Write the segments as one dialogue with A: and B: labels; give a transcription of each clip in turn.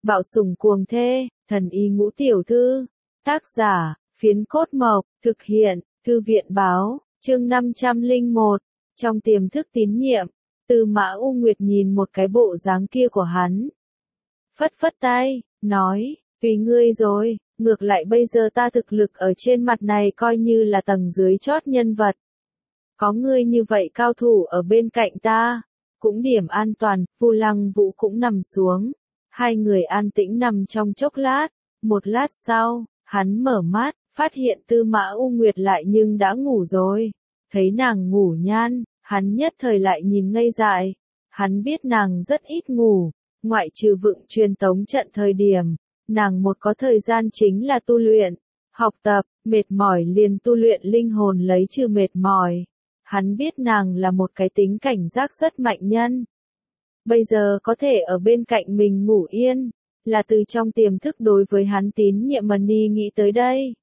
A: Bạo sủng cuồng thê, thần y ngũ tiểu thư. Tác giả, Phiến Cốt Mộc, thực hiện, Thư viện báo, chương 501. Trong tiềm thức tín nhiệm, Tư Mã U Nguyệt nhìn một cái bộ dáng kia của hắn. Phất phất tay, nói, tùy ngươi rồi, ngược lại bây giờ ta thực lực ở trên mặt này coi như là tầng dưới chót nhân vật. Có ngươi như vậy cao thủ ở bên cạnh ta, cũng điểm an toàn. Vu Lăng Vũ cũng nằm xuống. Hai người an tĩnh nằm trong chốc lát. Một lát sau, hắn mở mắt, phát hiện Tư Mã U Nguyệt lại nhưng đã ngủ rồi. Thấy nàng ngủ nhan, hắn nhất thời lại nhìn ngây dại. Hắn biết nàng rất ít ngủ, ngoại trừ vựng truyền tống trận thời điểm, nàng một có thời gian chính là tu luyện, học tập, mệt mỏi liền tu luyện linh hồn lấy trừ mệt mỏi. Hắn biết nàng là một cái tính cảnh giác rất mạnh nhân. Bây giờ có thể ở bên cạnh mình ngủ yên, là từ trong tiềm thức đối với hắn tín nhiệm Mani nghĩ tới đây.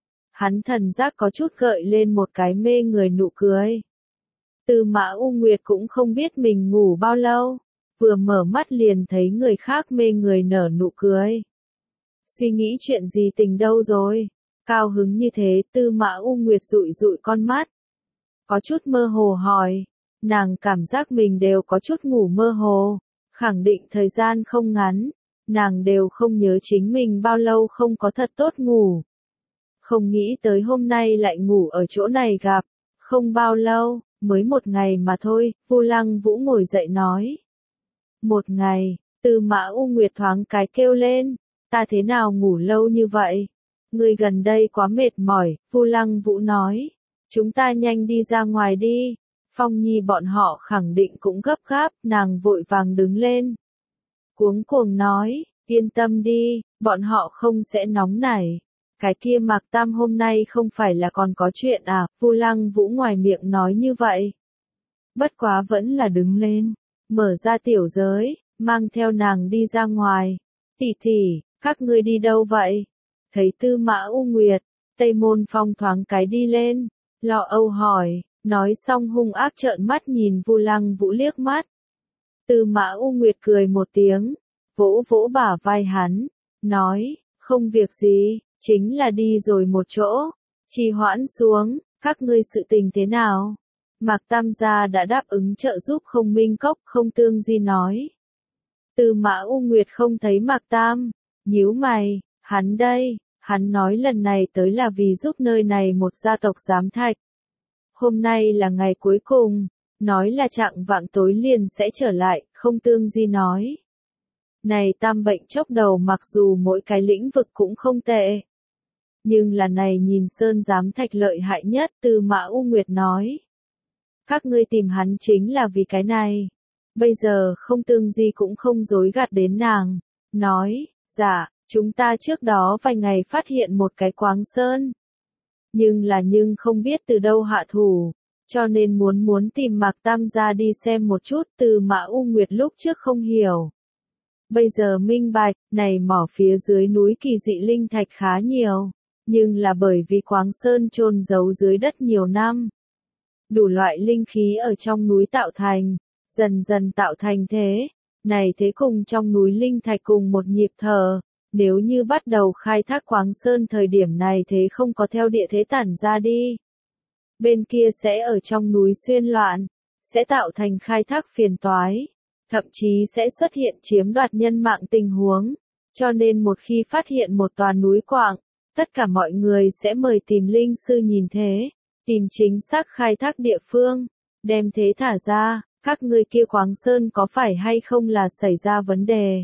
A: Hắn thần giác có chút gợi lên một cái mê người nụ cười. Tư Mã U Nguyệt cũng không biết mình ngủ bao lâu, vừa mở mắt liền thấy người khác mê người nở nụ cười. Suy nghĩ chuyện gì tình đâu rồi? Cao hứng như thế, Tư Mã U Nguyệt dụi dụi con mắt. Có chút mơ hồ hỏi, nàng cảm giác mình đều có chút ngủ mơ hồ, khẳng định thời gian không ngắn, nàng đều không nhớ chính mình bao lâu không có thật tốt ngủ. Không nghĩ tới hôm nay lại ngủ ở chỗ này gặp, không bao lâu, mới một ngày mà thôi. Vu Lăng Vũ ngồi dậy nói. Một ngày, Tư Mã U Nguyệt thoáng cái kêu lên, ta thế nào ngủ lâu như vậy? Ngươi gần đây quá mệt mỏi. Vu Lăng Vũ nói, chúng ta nhanh đi ra ngoài đi. Phong Nhi bọn họ khẳng định cũng gấp gáp. Nàng vội vàng đứng lên, cuống cuồng nói, yên tâm đi, bọn họ không sẽ nóng nảy. Cái kia Mạc Tam hôm nay không phải là còn có chuyện à? Vu Lăng Vũ ngoài miệng nói như vậy, bất quá vẫn là đứng lên, mở ra tiểu giới, mang theo nàng đi ra ngoài. Tỷ tỷ, các ngươi đi đâu vậy? Thấy Tư Mã U Nguyệt, Tây Môn Phong thoáng cái đi lên, lo âu hỏi, nói xong hung ác trợn mắt nhìn Vu Lăng Vũ liếc mắt. Tư Mã U Nguyệt cười một tiếng, vỗ vỗ bả vai hắn, nói, không việc gì, chính là đi rồi một chỗ, trì hoãn xuống. Các ngươi sự tình thế nào? Mạc Tam gia đã đáp ứng trợ giúp Không Minh Cốc. Không Tương Di nói. Tư Mã U Nguyệt không thấy Mạc Tam, nhíu mày, hắn đây, hắn nói lần này tới là vì giúp nơi này một gia tộc giám thạch. Hôm nay là ngày cuối cùng, nói là chạng vạng tối liền sẽ trở lại. Không Tương Di nói. Này tam bệnh chốc đầu mặc dù mỗi cái lĩnh vực cũng không tệ, nhưng là này nhìn sơn giám thạch lợi hại nhất. Tư Mã U Nguyệt nói. Các ngươi tìm hắn chính là vì cái này. Bây giờ Không Tương Di cũng không dối gạt đến nàng, nói, dạ, chúng ta trước đó vài ngày phát hiện một cái quáng sơn. Nhưng không biết từ đâu hạ thủ, cho nên muốn tìm Mạc Tam gia đi xem một chút. Tư Mã U Nguyệt lúc trước không hiểu, bây giờ minh bạch, này mỏ phía dưới núi kỳ dị linh thạch khá nhiều, nhưng là bởi vì quáng sơn chôn giấu dưới đất nhiều năm. Đủ loại linh khí ở trong núi tạo thành, dần dần tạo thành thế. Này thế cùng trong núi linh thạch cùng một nhịp thở, nếu như bắt đầu khai thác quáng sơn thời điểm này thế không có theo địa thế tản ra đi. Bên kia sẽ ở trong núi xuyên loạn, sẽ tạo thành khai thác phiền toái, thậm chí sẽ xuất hiện chiếm đoạt nhân mạng tình huống. Cho nên một khi phát hiện một tòa núi quạng, tất cả mọi người sẽ mời tìm linh sư nhìn thế, tìm chính xác khai thác địa phương, đem thế thả ra. Các ngươi kia quáng sơn có phải hay không là xảy ra vấn đề?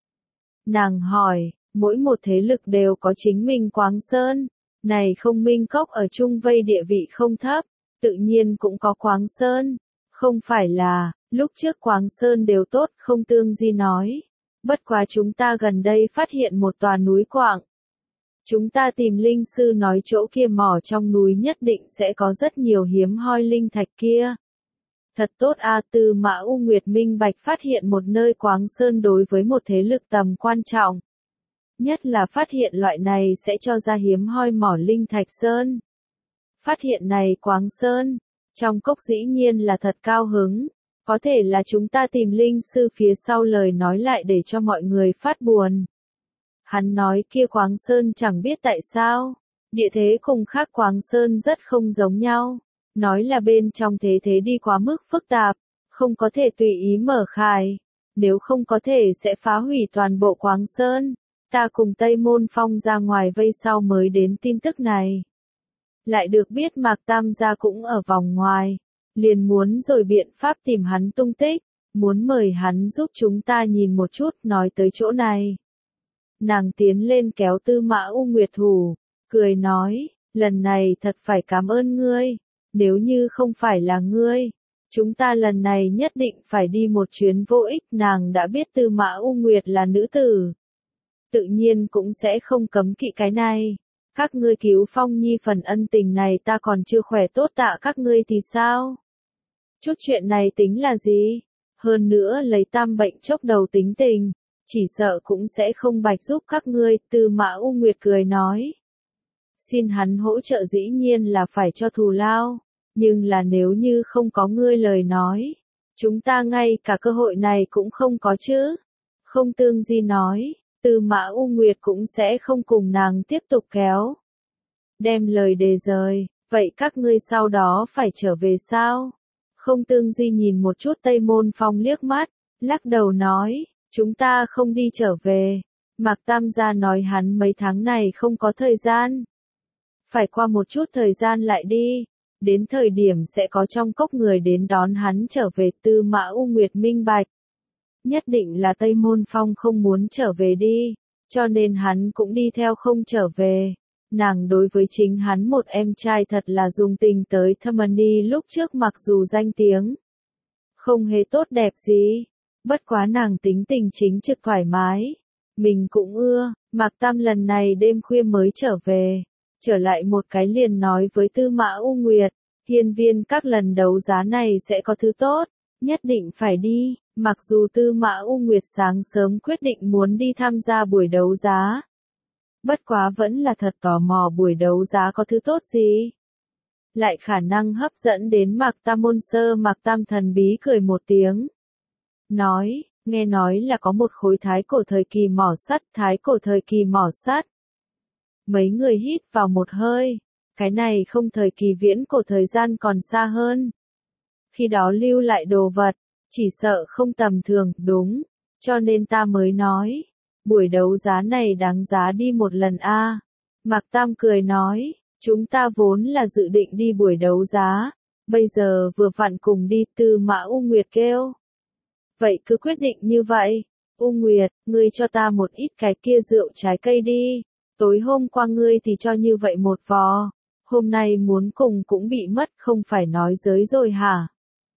A: Nàng hỏi, mỗi một thế lực đều có chính mình quáng sơn. Này Không Minh Cốc ở Trung Vây địa vị không thấp, tự nhiên cũng có quáng sơn. Không phải là, lúc trước quáng sơn đều tốt. Không Tương Di nói. Bất quá chúng ta gần đây phát hiện một tòa núi quạng. Chúng ta tìm linh sư nói chỗ kia mỏ trong núi nhất định sẽ có rất nhiều hiếm hoi linh thạch kia. Thật tốt a. Tư Mã U Nguyệt minh bạch phát hiện một nơi quáng sơn đối với một thế lực tầm quan trọng. Nhất là phát hiện loại này sẽ cho ra hiếm hoi mỏ linh thạch sơn. Phát hiện này quáng sơn, trong cốc dĩ nhiên là thật cao hứng. Có thể là chúng ta tìm linh sư phía sau lời nói lại để cho mọi người phát buồn. Hắn nói kia Quáng Sơn chẳng biết tại sao, địa thế cùng khác Quáng Sơn rất không giống nhau. Nói là bên trong thế thế đi quá mức phức tạp, không có thể tùy ý mở khai. Nếu không có thể sẽ phá hủy toàn bộ Quáng Sơn. Ta cùng Tây Môn Phong ra ngoài vây sau mới đến tin tức này. Lại được biết Mạc Tam gia cũng ở vòng ngoài. Liền muốn rồi biện pháp tìm hắn tung tích. Muốn mời hắn giúp chúng ta nhìn một chút nói tới chỗ này. Nàng tiến lên kéo Tư Mã U Nguyệt thủ. Cười nói, lần này thật phải cảm ơn ngươi. Nếu như không phải là ngươi, chúng ta lần này nhất định phải đi một chuyến vô ích. Nàng đã biết Tư Mã U Nguyệt là nữ tử. Tự nhiên cũng sẽ không cấm kỵ cái này. Các ngươi cứu Phong Nhi phần ân tình này ta còn chưa khỏe tốt tạ các ngươi thì sao? Chút chuyện này tính là gì? Hơn nữa lấy tam bệnh chốc đầu tính tình, chỉ sợ cũng sẽ không bạch giúp các ngươi. Tư Mã U Nguyệt cười nói. Xin hắn hỗ trợ dĩ nhiên là phải cho thù lao, nhưng là nếu như không có ngươi lời nói, chúng ta ngay cả cơ hội này cũng không có chứ. Không Tương Di nói, Tư Mã U Nguyệt cũng sẽ không cùng nàng tiếp tục kéo. Đem lời đề rời, vậy các ngươi sau đó phải trở về sao? Không Tương Di nhìn một chút Tây Môn Phong liếc mắt, lắc đầu nói, chúng ta không đi trở về. Mạc Tam gia nói hắn mấy tháng này không có thời gian. Phải qua một chút thời gian lại đi, đến thời điểm sẽ có trong cốc người đến đón hắn trở về. Tư Mã U Nguyệt minh bạch. Nhất định là Tây Môn Phong không muốn trở về đi, cho nên hắn cũng đi theo không trở về. Nàng đối với chính hắn một em trai thật là dùng tình tới Thâm Ni lúc trước mặc dù danh tiếng không hề tốt đẹp gì, bất quá nàng tính tình chính trực thoải mái. Mình cũng ưa. Mạc Tam lần này đêm khuya mới trở về. Trở lại một cái liền nói với Tư Mã U Nguyệt, hiên viên các lần đấu giá này sẽ có thứ tốt, nhất định phải đi. Mặc dù Tư Mã U Nguyệt sáng sớm quyết định muốn đi tham gia buổi đấu giá, bất quá vẫn là thật tò mò buổi đấu giá có thứ tốt gì. Lại khả năng hấp dẫn đến Mạc Tam môn sơ. Mạc Tam thần bí cười một tiếng. Nói, nghe nói là có một khối thái cổ thời kỳ mỏ sắt. Thái cổ thời kỳ mỏ sắt. Mấy người hít vào một hơi. Cái này không thời kỳ viễn cổ thời gian còn xa hơn. Khi đó lưu lại đồ vật, chỉ sợ không tầm thường, đúng. Cho nên ta mới nói, buổi đấu giá này đáng giá đi một lần a. Mạc Tam cười nói, chúng ta vốn là dự định đi buổi đấu giá, bây giờ vừa vặn cùng đi. Tư Mã U Nguyệt kêu. Vậy cứ quyết định như vậy. U Nguyệt, ngươi cho ta một ít cái kia rượu trái cây đi. Tối hôm qua ngươi thì cho như vậy một vò, hôm nay muốn cùng cũng bị mất, không phải nói giới rồi hả?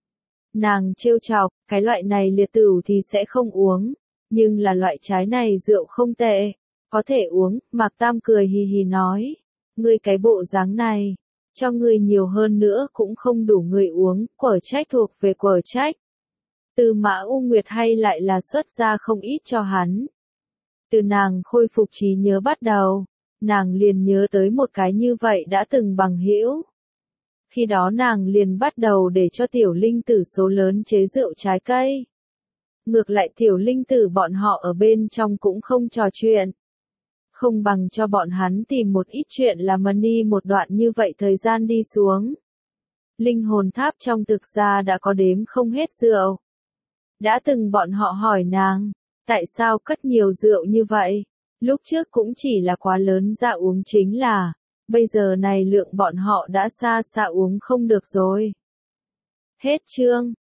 A: Nàng trêu chọc, cái loại này liệt tửu thì sẽ không uống, nhưng là loại trái này rượu không tệ, có thể uống. Mạc Tam cười hì hì nói, ngươi cái bộ dáng này, cho ngươi nhiều hơn nữa cũng không đủ người uống. Quở trách thuộc về quở trách. Tư Mã U Nguyệt hay lại là xuất ra không ít cho hắn. Từ nàng khôi phục trí nhớ bắt đầu, nàng liền nhớ tới một cái như vậy đã từng bằng hữu. Khi đó nàng liền bắt đầu để cho tiểu linh tử số lớn chế rượu trái cây. Ngược lại tiểu linh tử bọn họ ở bên trong cũng không trò chuyện. Không bằng cho bọn hắn tìm một ít chuyện làm money. Một đoạn như vậy thời gian đi xuống, linh hồn tháp trong thực ra đã có đếm không hết rượu. Đã từng bọn họ hỏi nàng, tại sao cất nhiều rượu như vậy? Lúc trước cũng chỉ là quá lớn ra uống chính là, bây giờ này lượng bọn họ đã xa xa uống không được rồi. Hết chương.